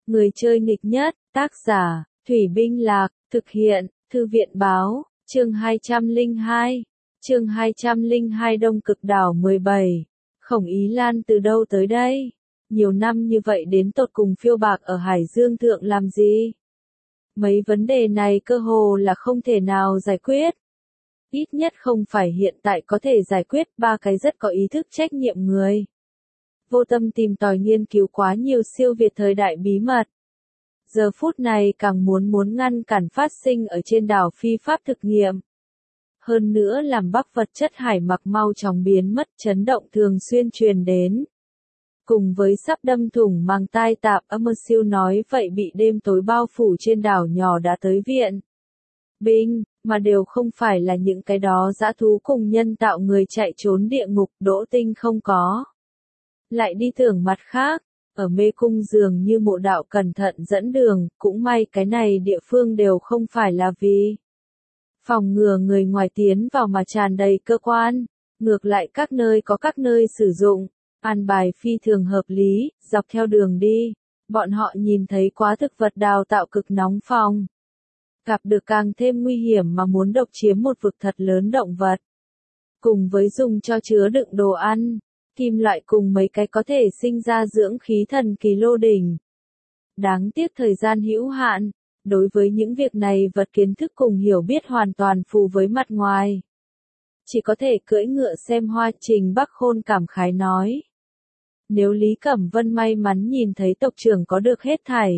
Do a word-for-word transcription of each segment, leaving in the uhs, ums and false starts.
Người chơi nghịch nhất, tác giả, Thủy Binh Lạc, thực hiện, Thư viện báo, chương hai trăm lẻ hai, chương hai trăm lẻ hai Đông Cực Đảo mười bảy. Khổng Ý Lan từ đâu tới đây? Nhiều năm như vậy đến tột cùng phiêu bạc ở Hải Dương Thượng làm gì? Mấy vấn đề này cơ hồ là không thể nào giải quyết. Ít nhất không phải hiện tại có thể giải quyết, ba cái rất có ý thức trách nhiệm người. Vô tâm tìm tòi nghiên cứu quá nhiều siêu việt thời đại bí mật. Giờ phút này càng muốn muốn ngăn cản phát sinh ở trên đảo phi pháp thực nghiệm. Hơn nữa làm bắc vật chất hải mặc mau chóng biến mất, chấn động thường xuyên truyền đến. Cùng với sắp đâm thủng màng tai tạp, âm siêu nói vậy bị đêm tối bao phủ trên đảo nhỏ đã tới viện binh, mà đều không phải là những cái đó dã thú cùng nhân tạo người chạy trốn địa ngục. Đỗ Tinh không có lại đi tưởng mặt khác, ở mê cung dường như mộ đạo cẩn thận dẫn đường, cũng may cái này địa phương đều không phải là vì phòng ngừa người ngoài tiến vào mà tràn đầy cơ quan, ngược lại các nơi có các nơi sử dụng, an bài phi thường hợp lý. Dọc theo đường đi, bọn họ nhìn thấy quá thực vật đào tạo cực nóng phòng. Gặp được càng thêm nguy hiểm mà muốn độc chiếm một vực thật lớn động vật. Cùng với dùng cho chứa đựng đồ ăn, kim loại cùng mấy cái có thể sinh ra dưỡng khí thần kỳ lô đỉnh. Đáng tiếc thời gian hữu hạn, đối với những việc này vật kiến thức cùng hiểu biết hoàn toàn phù với mặt ngoài. Chỉ có thể cưỡi ngựa xem hoa. Trình Bắc Khôn cảm khái nói. Nếu Lý Cẩm Vân may mắn nhìn thấy tộc trưởng có được hết thảy,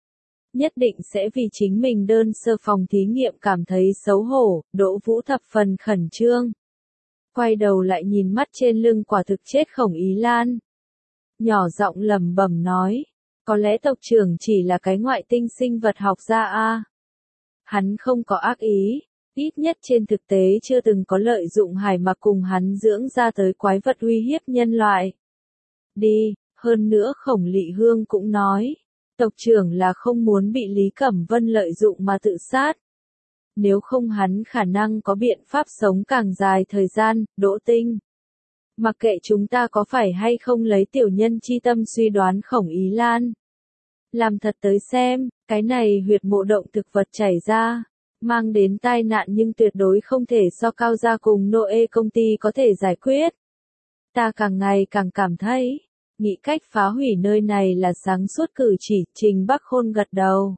nhất định sẽ vì chính mình đơn sơ phòng thí nghiệm cảm thấy xấu hổ. Đỗ Vũ thập phần khẩn trương. Quay đầu lại nhìn mắt trên lưng quả thực chết Khổng Ý Lan. Nhỏ giọng lẩm bẩm nói. Có lẽ tộc trưởng chỉ là cái ngoại tinh sinh vật học gia a. Hắn không có ác ý. Ít nhất trên thực tế chưa từng có lợi dụng hải mặc cùng hắn dưỡng ra tới quái vật uy hiếp nhân loại. Đi, hơn nữa Khổng Lị Hương cũng nói. Tộc trưởng là không muốn bị Lý Cẩm Vân lợi dụng mà tự sát. Nếu không hắn khả năng có biện pháp sống càng dài thời gian. Đỗ Tinh. Mặc kệ chúng ta có phải hay không lấy tiểu nhân chi tâm suy đoán Khổng Ý Lan. Làm thật tới xem, cái này huyệt mộ động thực vật chảy ra, mang đến tai nạn nhưng tuyệt đối không thể so Cao gia cùng Noe công ty có thể giải quyết. Ta càng ngày càng cảm thấy, nghĩ cách phá hủy nơi này là sáng suốt cử chỉ. Trình Bắc Khôn gật đầu.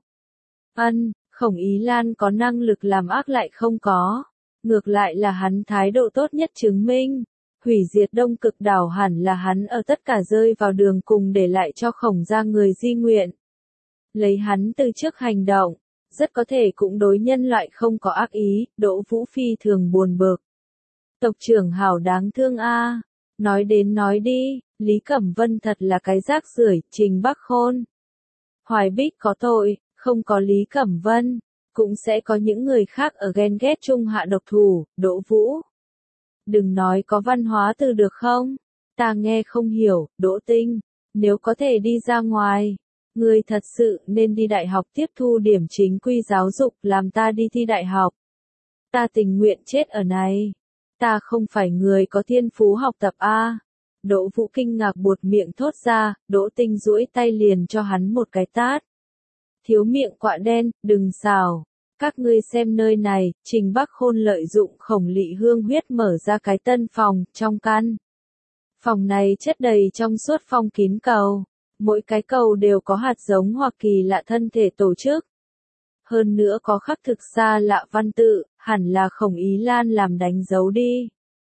Ân, Khổng Ý Lan có năng lực làm ác lại không có. Ngược lại là hắn thái độ tốt nhất chứng minh. Hủy diệt Đông Cực Đảo hẳn là hắn ở tất cả rơi vào đường cùng để lại cho Khổng gia người di nguyện. Lấy hắn từ trước hành động, rất có thể cũng đối nhân loại không có ác ý. Đỗ Vũ phi thường buồn bực. Tộc trưởng hảo đáng thương a. Nói đến nói đi, Lý Cẩm Vân thật là cái rác rưởi. Trình Bắc Khôn. Hoài Bích có tội, không có Lý Cẩm Vân, cũng sẽ có những người khác ở ghen ghét chung hạ độc thủ. Đỗ Vũ. Đừng nói có văn hóa từ được không? Ta nghe không hiểu. Đỗ Tinh. Nếu có thể đi ra ngoài, ngươi thật sự nên đi đại học tiếp thu điểm chính quy giáo dục, làm ta đi thi đại học. Ta tình nguyện chết ở này. Ta không phải người có thiên phú học tập a. Đỗ Vũ kinh ngạc buột miệng thốt ra. Đỗ Tinh duỗi tay liền cho hắn một cái tát. Thiếu miệng quạ đen, đừng xào. Các ngươi xem nơi này. Trình Bắc Khôn lợi dụng Khổng Lị Hương huyết mở ra cái tân phòng, trong căn. Phòng này chất đầy trong suốt phong kín cầu. Mỗi cái cầu đều có hạt giống hoặc kỳ lạ thân thể tổ chức. Hơn nữa có khắc thực xa lạ văn tự, hẳn là Khổng Ý Lan làm đánh dấu đi.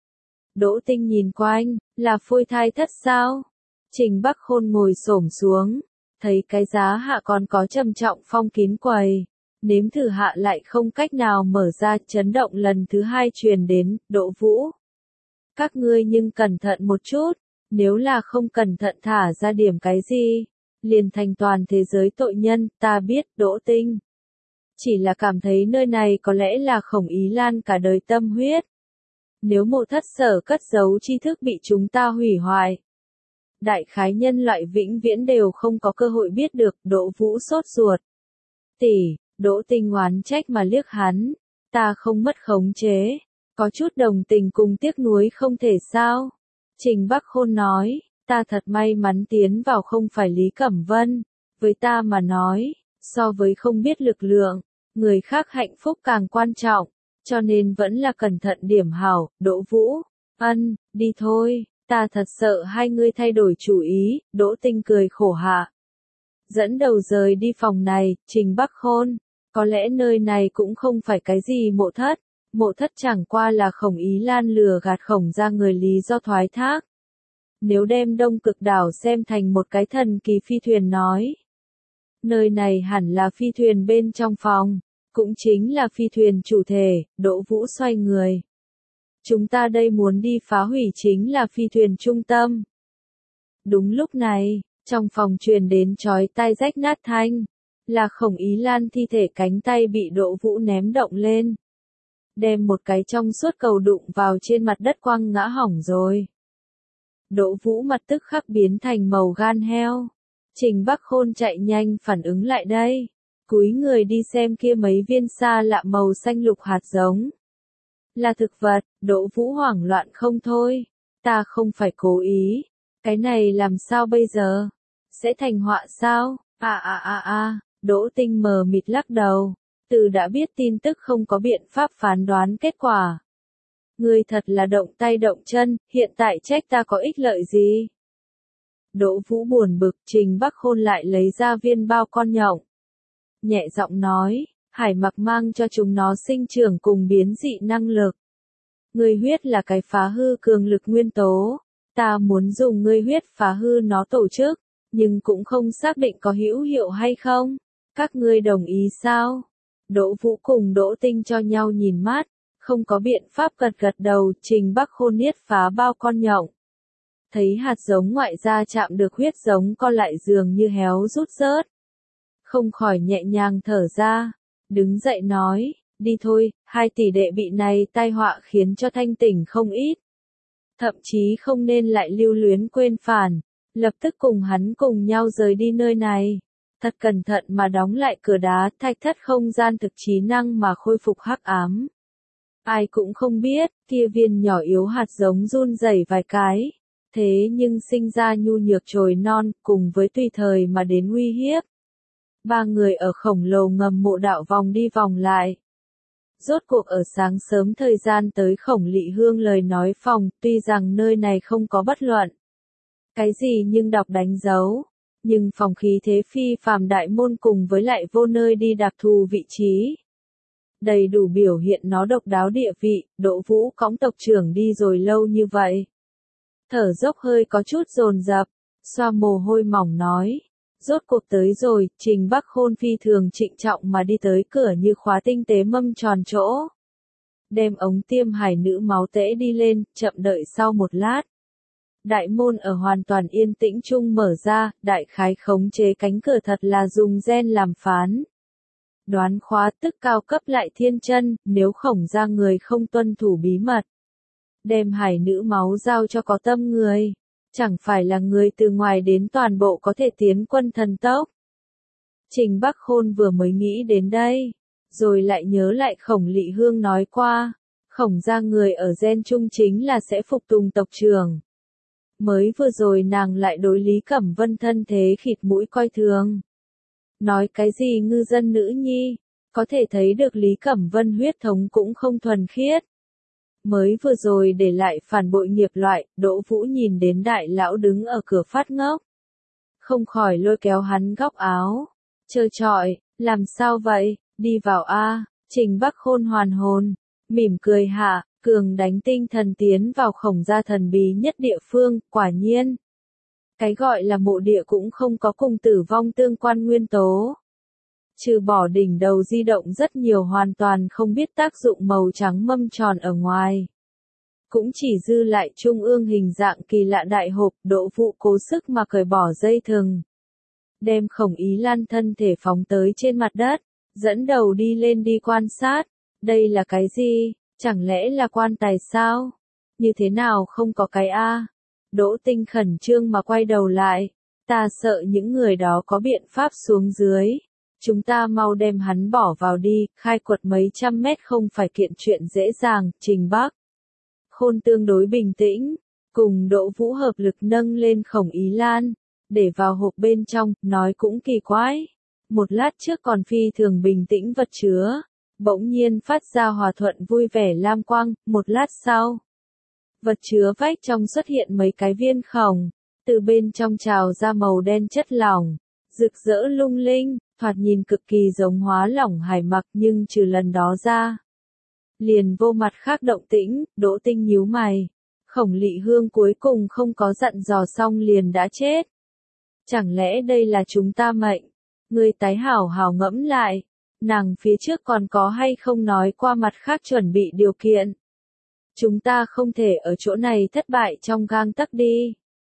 Đỗ Tinh nhìn quanh, là phôi thai thất sao? Trình Bắc Khôn ngồi xổm xuống, thấy cái giá hạ còn có trầm trọng phong kín quầy. Nếm thử hạ lại không cách nào mở ra. Chấn động lần thứ hai truyền đến. Đỗ Vũ. Các ngươi nhưng cẩn thận một chút. Nếu là không cẩn thận thả ra điểm cái gì, liền thành toàn thế giới tội nhân. Ta biết. Đỗ Tinh. Chỉ là cảm thấy nơi này có lẽ là Khổng Ý Lan cả đời tâm huyết. Nếu mộ thất sở cất giấu tri thức bị chúng ta hủy hoại, đại khái nhân loại vĩnh viễn đều không có cơ hội biết được. Đỗ Vũ sốt ruột. Tỷ. Đỗ Tinh oán trách mà liếc hắn. Ta không mất khống chế. Có chút đồng tình cùng tiếc nuối không thể sao? Trình Bắc Khôn nói. Ta thật may mắn tiến vào không phải Lý Cẩm Vân. Với ta mà nói, so với không biết lực lượng, người khác hạnh phúc càng quan trọng, cho nên vẫn là cẩn thận điểm hảo. Đỗ Vũ, ân, đi thôi, ta thật sợ hai ngươi thay đổi chủ ý. Đỗ Tinh cười khổ hạ. Dẫn đầu rời đi phòng này. Trình Bắc Khôn, có lẽ nơi này cũng không phải cái gì mộ thất, mộ thất chẳng qua là Khổng Ý Lan lừa gạt Khổng ra người lý do thoái thác. Nếu đem Đông Cực đảo xem thành một cái thần kỳ phi thuyền nói, nơi này hẳn là phi thuyền bên trong phòng, cũng chính là phi thuyền chủ thể. Đỗ Vũ xoay người. Chúng ta đây muốn đi phá hủy chính là phi thuyền trung tâm. Đúng lúc này, trong phòng truyền đến chói tai rách nát thanh, là Khổng Ý Lan thi thể, cánh tay bị Đỗ Vũ ném động lên, đem một cái trong suốt cầu đụng vào trên mặt đất quăng ngã hỏng rồi. Đỗ Vũ mặt tức khắc biến thành màu gan heo. Trình Bắc Khôn chạy nhanh phản ứng lại đây, cúi người đi xem kia mấy viên xa lạ màu xanh lục hạt giống. Là thực vật. Đỗ Vũ hoảng loạn không thôi. Ta không phải cố ý. Cái này làm sao bây giờ? Sẽ thành họa sao? À à à à, Đỗ Tinh mờ mịt lắc đầu. Từ đã biết tin tức không có biện pháp phán đoán kết quả. Ngươi thật là động tay động chân, hiện tại trách ta có ích lợi gì? Đỗ Vũ buồn bực. Trình Bắc Khôn lại lấy ra viên bao con nhộng. Nhẹ giọng nói, Hải Mặc mang cho chúng nó sinh trưởng cùng biến dị năng lực. Ngươi huyết là cái phá hư cường lực nguyên tố. Ta muốn dùng ngươi huyết phá hư nó tổ chức, nhưng cũng không xác định có hữu hiệu hay không. Các ngươi đồng ý sao? Đỗ Vũ cùng Đỗ Tinh cho nhau nhìn mắt, không có biện pháp gật gật đầu. Trình Bắc Khôn niết phá bao con nhộng. Thấy hạt giống ngoại ra chạm được huyết giống co lại dường như héo rút rớt. Không khỏi nhẹ nhàng thở ra, đứng dậy nói, đi thôi, hai tỷ đệ bị này tai họa khiến cho thanh tỉnh không ít. Thậm chí không nên lại lưu luyến quên phản, lập tức cùng hắn cùng nhau rời đi nơi này. Thật cẩn thận mà đóng lại cửa đá, thạch thất không gian thực trí năng mà khôi phục hắc ám. Ai cũng không biết, kia viên nhỏ yếu hạt giống run rẩy vài cái. Thế nhưng sinh ra nhu nhược chồi non, cùng với tùy thời mà đến uy hiếp. Ba người ở khổng lồ ngầm mộ đạo vòng đi vòng lại. Rốt cuộc ở sáng sớm thời gian tới Khổng Lị Hương lời nói phòng, tuy rằng nơi này không có bất luận cái gì nhưng đọc đánh dấu, nhưng phòng khí thế phi phàm đại môn cùng với lại vô nơi đi đặc thù vị trí. Đầy đủ biểu hiện nó độc đáo địa vị. Đỗ Vũ cõng tộc trưởng đi rồi lâu như vậy. Thở dốc hơi có chút dồn dập, xoa mồ hôi mỏng nói. Rốt cuộc tới rồi. Trình Bắc Khôn phi thường trịnh trọng mà đi tới cửa như khóa tinh tế mâm tròn chỗ. Đem ống tiêm hải nữ máu tễ đi lên, chậm đợi sau một lát. Đại môn ở hoàn toàn yên tĩnh chung mở ra, đại khái khống chế cánh cửa thật là dùng gen làm phán. Đoán khóa tức cao cấp lại thiên chân, nếu Khổng ra người không tuân thủ bí mật. Đem hải nữ máu giao cho có tâm người. Chẳng phải là người từ ngoài đến toàn bộ có thể tiến quân thần tốc. Trình Bắc Khôn vừa mới nghĩ đến đây, rồi lại nhớ lại Khổng Lị Hương nói qua, Khổng ra người ở gen trung chính là sẽ phục tùng tộc trưởng. Mới vừa rồi nàng lại đối Lý Cẩm Vân thân thế khịt mũi coi thường. Nói cái gì ngư dân nữ nhi, có thể thấy được Lý Cẩm Vân huyết thống cũng không thuần khiết. Mới vừa rồi để lại phản bội nghiệp loại. Đỗ Vũ nhìn đến đại lão đứng ở cửa phát ngốc, không khỏi lôi kéo hắn góc áo, trơ trọi, làm sao vậy, đi vào a. Trình Bắc Khôn hoàn hồn, mỉm cười hạ, cường đánh tinh thần tiến vào Khổng gia thần bí nhất địa phương. Quả nhiên, cái gọi là mộ địa cũng không có cùng tử vong tương quan nguyên tố. Trừ bỏ đỉnh đầu di động rất nhiều hoàn toàn không biết tác dụng màu trắng mâm tròn ở ngoài. Cũng chỉ dư lại trung ương hình dạng kỳ lạ đại hộp. Đỗ Vũ cố sức mà cởi bỏ dây thừng. Đem Khổng Ý Lan thân thể phóng tới trên mặt đất, dẫn đầu đi lên đi quan sát. Đây là cái gì? Chẳng lẽ là quan tài sao? Như thế nào không có cái a? Đỗ Tinh khẩn trương mà quay đầu lại. Ta sợ những người đó có biện pháp xuống dưới. Chúng ta mau đem hắn bỏ vào đi, khai quật mấy trăm mét không phải kiện chuyện dễ dàng. Trình Bắc Khôn tương đối bình tĩnh, cùng Đỗ Vũ hợp lực nâng lên Khổng Ý Lan, để vào hộp bên trong, nói cũng kỳ quái. Một lát trước còn phi thường bình tĩnh vật chứa, bỗng nhiên phát ra hòa thuận vui vẻ lam quang, một lát sau. Vật chứa vách trong xuất hiện mấy cái viên khổng, từ bên trong trào ra màu đen chất lỏng, rực rỡ lung linh, thoạt nhìn cực kỳ giống hóa lỏng hải mặc nhưng trừ lần đó ra. Liền vô mặt khác động tĩnh, Đỗ Tinh nhíu mày. Khổng Lị Hương cuối cùng không có dặn dò xong liền đã chết. Chẳng lẽ đây là chúng ta mệnh? Ngươi tái hảo hảo ngẫm lại. Nàng phía trước còn có hay không nói qua mặt khác chuẩn bị điều kiện. Chúng ta không thể ở chỗ này thất bại trong gang tấc đi.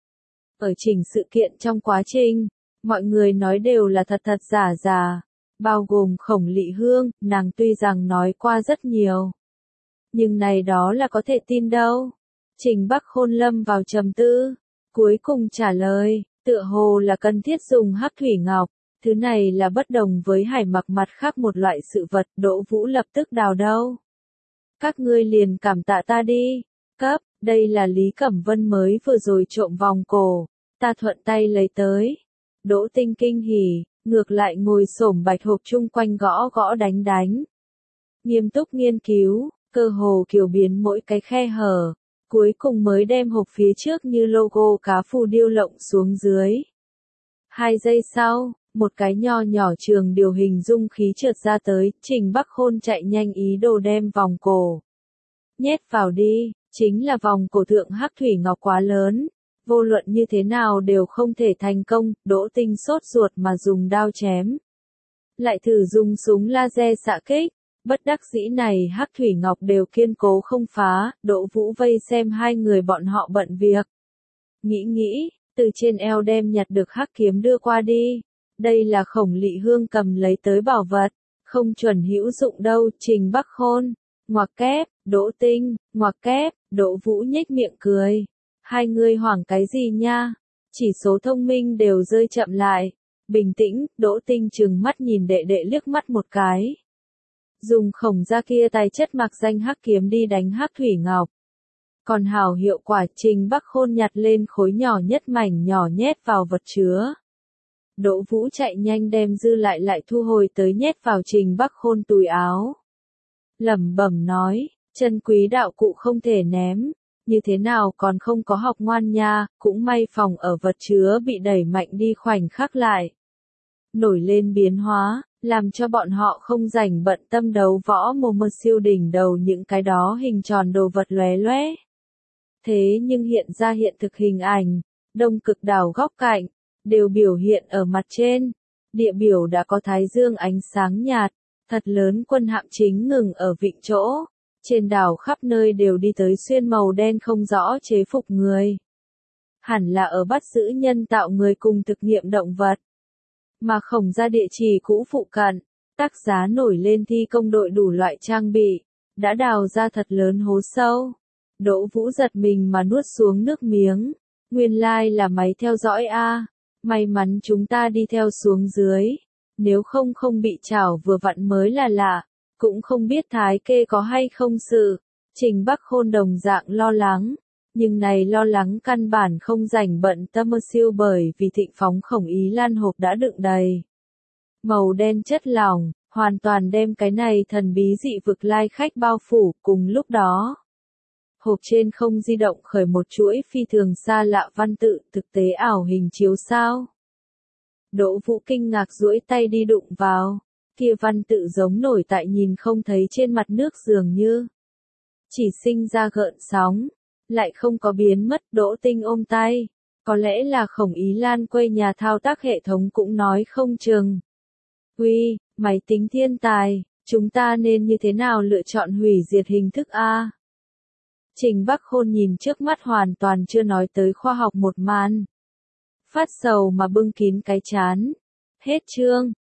Ở chỉnh sự kiện trong quá trình, mọi người nói đều là thật thật giả giả, bao gồm Khổng Lị Hương, nàng tuy rằng nói qua rất nhiều. Nhưng này đó là có thể tin đâu. Trình Bắc Khôn lâm vào trầm tư, cuối cùng trả lời, tựa hồ là cần thiết dùng hắc thủy ngọc, thứ này là bất đồng với hải mặc mặt khác một loại sự vật, Đỗ Vũ lập tức đào đâu. Các ngươi liền cảm tạ ta đi, cấp, đây là Lý Cẩm Vân mới vừa rồi trộm vòng cổ, ta thuận tay lấy tới. Đỗ Tinh kinh hỉ, ngược lại ngồi xổm bạch hộp chung quanh gõ gõ đánh đánh. Nghiêm túc nghiên cứu, cơ hồ kiểu biến mỗi cái khe hở, cuối cùng mới đem hộp phía trước như logo cá phù điêu lộng xuống dưới. Hai giây sau, một cái nho nhỏ trường điều hình dung khí trượt ra tới, Trình Bắc Khôn chạy nhanh ý đồ đem vòng cổ. Nhét vào đi, chính là vòng cổ thượng hắc thủy ngọc quá lớn. Vô luận như thế nào đều không thể thành công, Đỗ Tinh sốt ruột mà dùng đao chém. Lại thử dùng súng laser xạ kích, bất đắc dĩ này hắc thủy ngọc đều kiên cố không phá, Đỗ Vũ vây xem hai người bọn họ bận việc. Nghĩ nghĩ, từ trên eo đem nhặt được hắc kiếm đưa qua đi. Đây là Khổng Lị Hương cầm lấy tới bảo vật, không chuẩn hữu dụng đâu, Trình Bắc Khôn. Ngoặc kép, Đỗ Tinh, ngoặc kép, Đỗ Vũ nhếch miệng cười. Hai người hoảng cái gì nha? Chỉ số thông minh đều rơi chậm lại. Bình tĩnh, Đỗ Tinh trừng mắt nhìn đệ đệ liếc mắt một cái. Dùng Khổng gia kia tài chất mặc danh hắc kiếm đi đánh hắc thủy ngọc. Còn hảo hiệu quả, Trình Bắc Khôn nhặt lên khối nhỏ nhất mảnh nhỏ nhét vào vật chứa. Đỗ Vũ chạy nhanh đem dư lại lại thu hồi tới nhét vào Trình Bắc Khôn túi áo. Lẩm bẩm nói, chân quý đạo cụ không thể ném. Như thế nào còn không có học ngoan nha, cũng may phòng ở vật chứa bị đẩy mạnh đi khoảnh khắc lại. Nổi lên biến hóa, làm cho bọn họ không rảnh bận tâm đấu võ mồm mơ siêu đỉnh đầu những cái đó hình tròn đồ vật lóe lóe. Thế nhưng hiện ra hiện thực hình ảnh, đông cực đảo góc cạnh, đều biểu hiện ở mặt trên. Địa biểu đã có thái dương ánh sáng nhạt, thật lớn quân hạm chính ngừng ở vịnh chỗ. Trên đảo khắp nơi đều đi tới xuyên màu đen không rõ chế phục người. Hẳn là ở bắt giữ nhân tạo người cùng thực nghiệm động vật. Mà Khổng gia địa chỉ cũ phụ cận, tác giá nổi lên thi công đội đủ loại trang bị, đã đào ra thật lớn hố sâu. Đỗ Vũ giật mình mà nuốt xuống nước miếng. Nguyên lai là máy theo dõi a, may mắn chúng ta đi theo xuống dưới. Nếu không không bị chảo vừa vặn mới là lạ. Cũng không biết Thái Kê có hay không sự. Trình Bắc Khôn đồng dạng lo lắng. Nhưng này lo lắng căn bản không rảnh bận tâm mơ siêu bởi vì thịnh phóng Khổng Ý Lan hộp đã đựng đầy. Màu đen chất lỏng, hoàn toàn đem cái này thần bí dị vực lai khách bao phủ cùng lúc đó. Hộp trên không di động khởi một chuỗi phi thường xa lạ văn tự thực tế ảo hình chiếu sao. Đỗ Vũ kinh ngạc duỗi tay đi đụng vào. Kia văn tự giống nổi tại nhìn không thấy trên mặt nước dường như. Chỉ sinh ra gợn sóng, lại không có biến mất. Đỗ Tinh ôm tay. Có lẽ là Khổng Ý Lan quay nhà thao tác hệ thống cũng nói không chừng. Uy, máy tính thiên tài, chúng ta nên như thế nào lựa chọn hủy diệt hình thức A? Trình Bắc Khôn nhìn trước mắt hoàn toàn chưa nói tới khoa học một màn. Phát sầu mà bưng kín cái chán. Hết chương.